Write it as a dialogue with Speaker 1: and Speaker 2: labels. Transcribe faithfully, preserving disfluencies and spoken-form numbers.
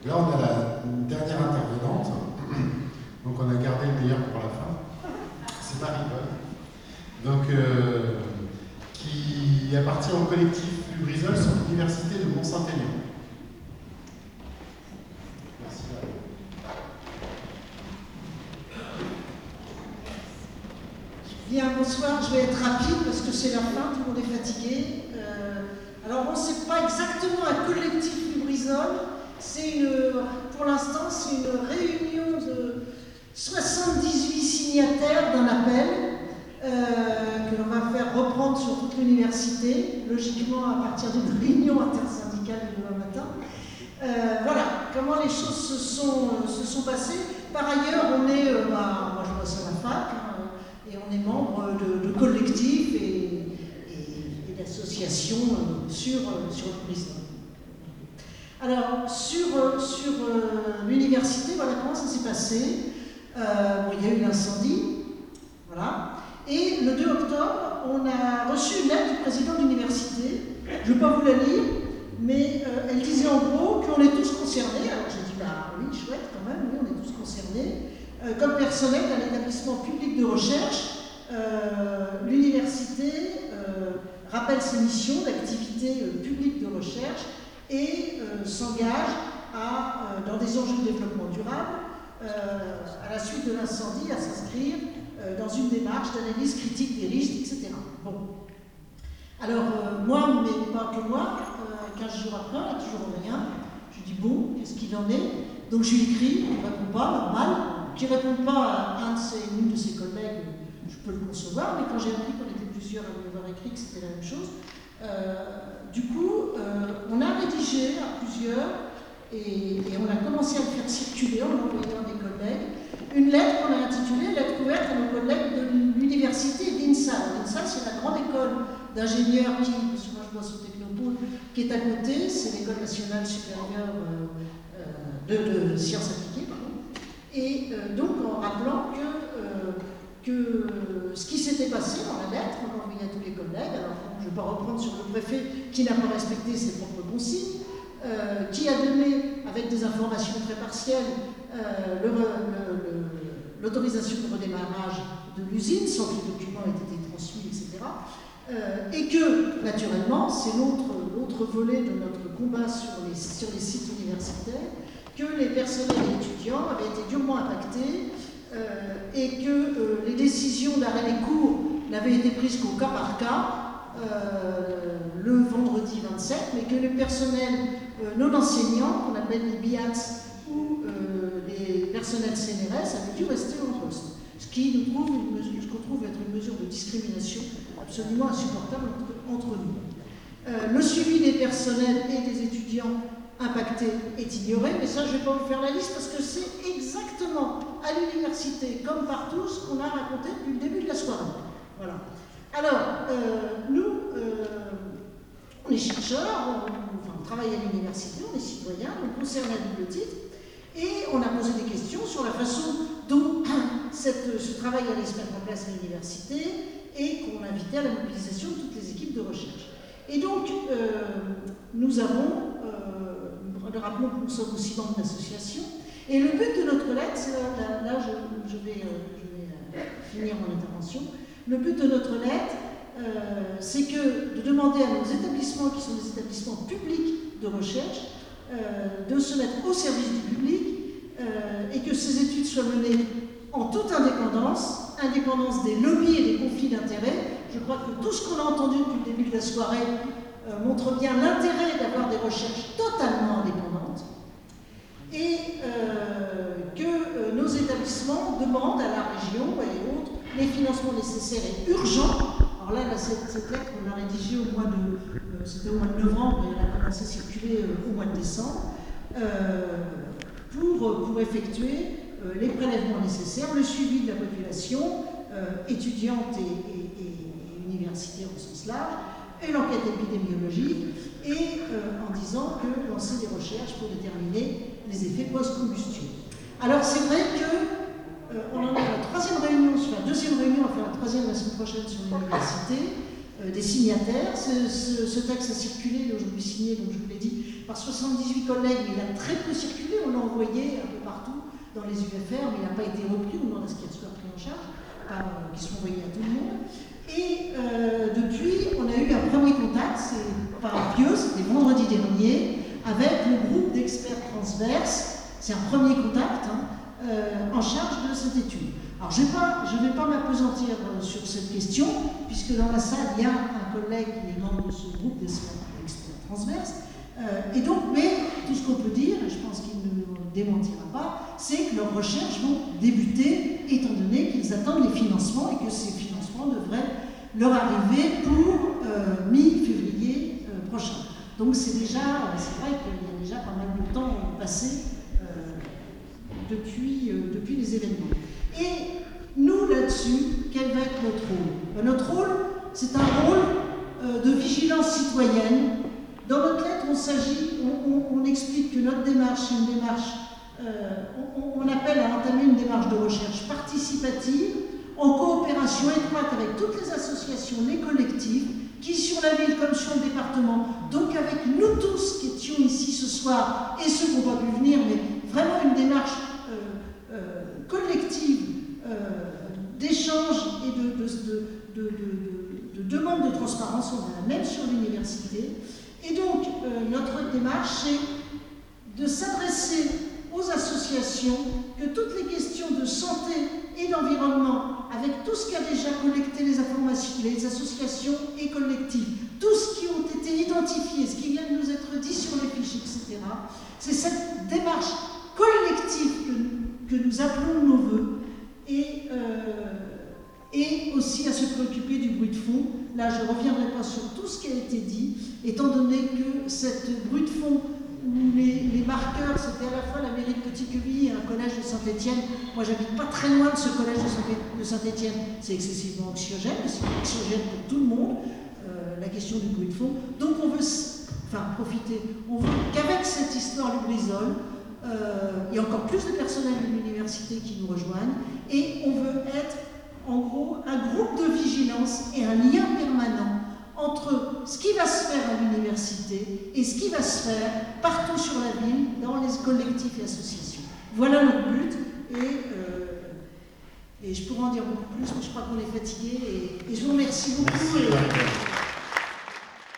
Speaker 1: Là, on a la dernière intervenante, donc on a gardé le meilleur pour la fin. C'est Marie-Paul, donc euh, qui appartient au collectif Lubrizol sur l'université de Mont-Saint-Aignan. Merci.
Speaker 2: Bien, bonsoir, je vais être rapide parce que c'est la fin, tout le monde est fatigué. Euh, alors bon, c'est pas exactement un collectif Lubrizol, c'est une, pour l'instant, c'est une réunion de soixante-dix-huit signataires d'un appel euh, que l'on va faire reprendre sur toute l'université, logiquement à partir d'une réunion intersyndicale le demain matin. Euh, voilà, comment les choses se sont, euh, se sont passées. Par ailleurs, on est, euh, bah, moi je bosse à la fac, hein, et on est membre de, de collectifs et, et, et d'associations euh, sur, euh, sur le Brisbane. Alors, sur, euh, sur euh, l'université, voilà comment ça s'est passé. Euh, bon, il y a eu l'incendie, voilà. Et le deux octobre, on a reçu une lettre du président de l'université. Je ne vais pas vous la lire, mais euh, elle disait en gros qu'on est tous concernés. Alors j'ai dit, bah oui, chouette quand même, oui, on est tous concernés. Euh, comme personnel d'un établissement public de recherche, euh, l'université euh, rappelle ses missions d'activité euh, publique de recherche et euh, s'engage à, euh, dans des enjeux de développement durable, euh, à la suite de l'incendie, à s'inscrire euh, dans une démarche d'analyse critique des risques, et cetera. Bon. Alors, euh, moi, mais pas que moi, euh, quinze jours après, il n'y a toujours rien. Je dis, bon, qu'est-ce qu'il en est? Donc, je lui écris, il ne répond pas, normal. Qu'il ne réponde pas à un de ses, une de ses collègues, je peux le concevoir, mais quand j'ai appris qu'on était plusieurs à lui avoir écrit que c'était la même chose, euh, du coup, euh, on a rédigé à plusieurs, et, et on a commencé à le faire circuler en envoyant des collègues, une lettre qu'on a intitulée « Lettre ouverte à nos collègues de l'université d'INSA ». l'INSA, c'est la grande école d'ingénieurs qui, parce que moi je bosse au Technopôle, qui est à côté, c'est l'école nationale supérieure euh, de, de sciences appliquées, pardon. Et euh, donc en rappelant que, euh, que ce qui s'était passé dans la lettre, on l'a envoyé à tous les collègues, alors bon, je ne vais pas reprendre sur le préfet qui n'a pas respecté ses propres consignes, euh, qui a donné, avec des informations très partielles, euh, l'autorisation de redémarrage de l'usine, sans que les documents aient été transmis, et cetera. Euh, et que, naturellement, c'est l'autre volet de notre combat sur les, sur les sites universitaires, que les personnels étudiants avaient été durement impactés euh, et que euh, les décisions d'arrêt des cours n'avaient été prises qu'au cas par cas euh, le vendredi vingt-sept, mais que les personnels euh, non enseignants, qu'on appelle les B I A T S ou euh, les personnels C N R S, avaient dû rester en poste. Ce qui nous trouve, une mesure, ce qu'on trouve être une mesure de discrimination absolument insupportable entre, entre nous. Euh, le suivi des personnels et des étudiants impactés est ignoré, mais ça je ne vais pas vous faire la liste parce que c'est exactement à l'université, comme partout, ce qu'on a raconté depuis le début de la soirée. Voilà. Alors, euh, nous, euh, on est chercheurs, on, enfin, on travaille à l'université, on est citoyens, on concerne à double titre, et on a posé des questions sur la façon dont cette, ce travail allait se mettre en place à l'université et qu'on invitait à la mobilisation de toutes les équipes de recherche. Et donc, euh, nous avons, euh, nous rappelons que nous sommes aussi membres d'associations, et le but de notre lettre, c'est là, là, là je, je vais, euh, je vais euh, finir mon intervention, le but de notre lettre, euh, c'est que de demander à nos établissements, qui sont des établissements publics de recherche, euh, de se mettre au service du public, euh, et que ces études soient menées en toute indépendance, indépendance des lobbies et des conflits d'intérêts. Je crois que tout ce qu'on a entendu depuis le début de la soirée euh, montre bien l'intérêt d'avoir des recherches totalement indépendantes et euh, que euh, nos établissements demandent à la région et autres les financements nécessaires et urgents. Alors là, là cette, cette lettre, on l'a rédigée au mois de, euh, c'était au mois de novembre et elle a commencé à circuler euh, au mois de décembre, euh, pour, pour effectuer euh, les prélèvements nécessaires, le suivi de la population euh, étudiante et, et, et, et universitaire au sens large, et l'enquête épidémiologique, et euh, en disant que lancer des recherches pour déterminer les effets post-combustion. Alors c'est vrai que euh, on en est à la troisième réunion, sur la deuxième réunion, on va faire la troisième la semaine prochaine sur l'université. Euh, euh, des signataires. Ce, ce, ce texte a circulé, il est aujourd'hui signé, donc je vous l'ai dit, par soixante-dix-huit collègues, mais il a très peu circulé, on l'a envoyé un peu partout dans les U F R, mais il n'a pas été repris, on demande à ce qu'il soit pris en charge, pas euh, qu'il soit envoyé à tout le monde. Et euh, depuis, on a eu un premier contact, c'est par Pieux, c'était vendredi dernier, avec le groupe d'experts transverses, c'est un premier contact, hein, euh, en charge de cette étude. Alors je ne vais pas m'appesantir euh, sur cette question, puisque dans la salle, il y a un collègue qui est membre de ce groupe d'experts transverses, euh, et donc, mais tout ce qu'on peut dire, et je pense qu'il ne me démentira pas, c'est que leurs recherches vont débuter, étant donné qu'ils attendent les financements, et que ces financements devraient leur arriver pour euh, mi-février euh, prochain. Donc c'est déjà, c'est vrai qu'il y a déjà pas mal de temps passé euh, depuis, euh, depuis les événements. Et nous, là-dessus, quel va être notre rôle? Ben, notre rôle, c'est un rôle euh, de vigilance citoyenne. Dans notre lettre, on, s'agit, on, on, on explique que notre démarche, c'est une démarche, euh, on, on appelle à entamer une démarche de recherche participative, en coopération étroite avec toutes les associations, les collectifs, qui sur la ville comme sur le département, donc avec nous tous qui étions ici ce soir, et ceux qui n'ont pas pu venir, mais vraiment une démarche euh, euh, collective euh, d'échange et de, de, de, de, de, de, de demande de transparence, on a la même sur l'université. Et donc, euh, notre démarche, c'est de s'adresser aux associations, que toutes les questions de santé et d'environnement, avec tout ce qu'a déjà collecté les informations, les associations et collectifs, tout ce qui ont été identifiés, ce qui vient de nous être dit sur les fiches, et cetera, c'est cette démarche collective que, que nous appelons de nos voeux, et, euh, et aussi à se préoccuper du bruit de fond. Là, je ne reviendrai pas sur tout ce qui a été dit, étant donné que cette bruit de fond, où les, les marqueurs, c'était à la fois la mairie de Petit-Quevilly et un collège de Saint-Étienne. Moi, j'habite pas très loin de ce collège de Saint-Étienne. C'est excessivement anxiogène, mais c'est anxiogène pour tout le monde, euh, la question du bruit de fond. Donc, on veut, enfin, profiter. On veut qu'avec cette histoire du Brisol, euh, il y a encore plus de personnel de l'université qui nous rejoignent, et on veut être, en gros, un groupe de vigilance et un lien permanent entre ce qui va se faire à l'université et ce qui va se faire partout sur la ville, dans les collectifs et associations. Voilà notre but, et, euh, et je pourrais en dire beaucoup plus, mais je crois qu'on est fatigué, et, et je vous remercie beaucoup.
Speaker 1: Merci.